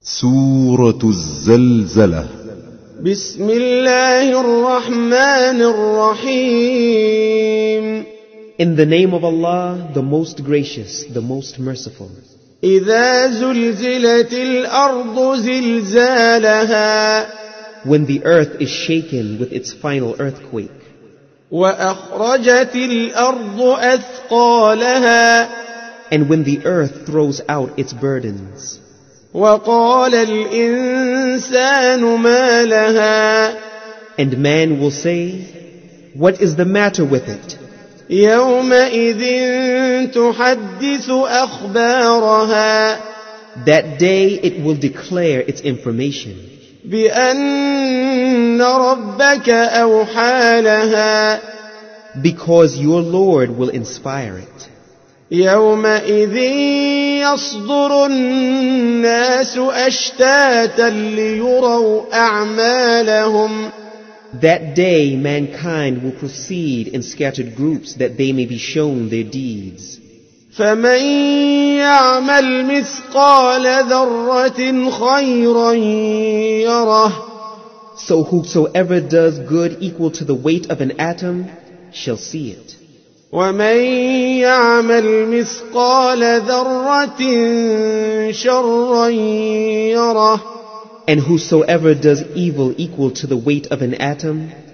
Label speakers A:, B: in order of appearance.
A: سورة الزلزلة.
B: بسم الله الرحمن الرحيم.
C: In the name of Allah, the most gracious, the most merciful.
B: إذا زلزلت الأرض زلزالها
C: When the earth is shaken with its final earthquake.
B: وأخرجت الأرض أثقالها
C: And when the earth throws out its burdens.
B: وقال الإنسان ما لها
C: And man will say, what is the matter with it?
B: يومئذ تحدث أخبارها
C: That day it will declare its information.
B: بأن ربك أوحى لها
C: Because your Lord will inspire it.
B: يومئذ يصدر الناس أشتاتا ليروا أعمالهم
C: That day mankind will proceed in scattered groups that they may be shown their deeds.
B: فمن يعمل مثقال ذرة خيرا يره
C: So whosoever does good equal to the weight of an atom shall see it.
B: ومن يعمل مثقال ذرة شرا يره
C: And whosoever does evil equal to the weight of an atom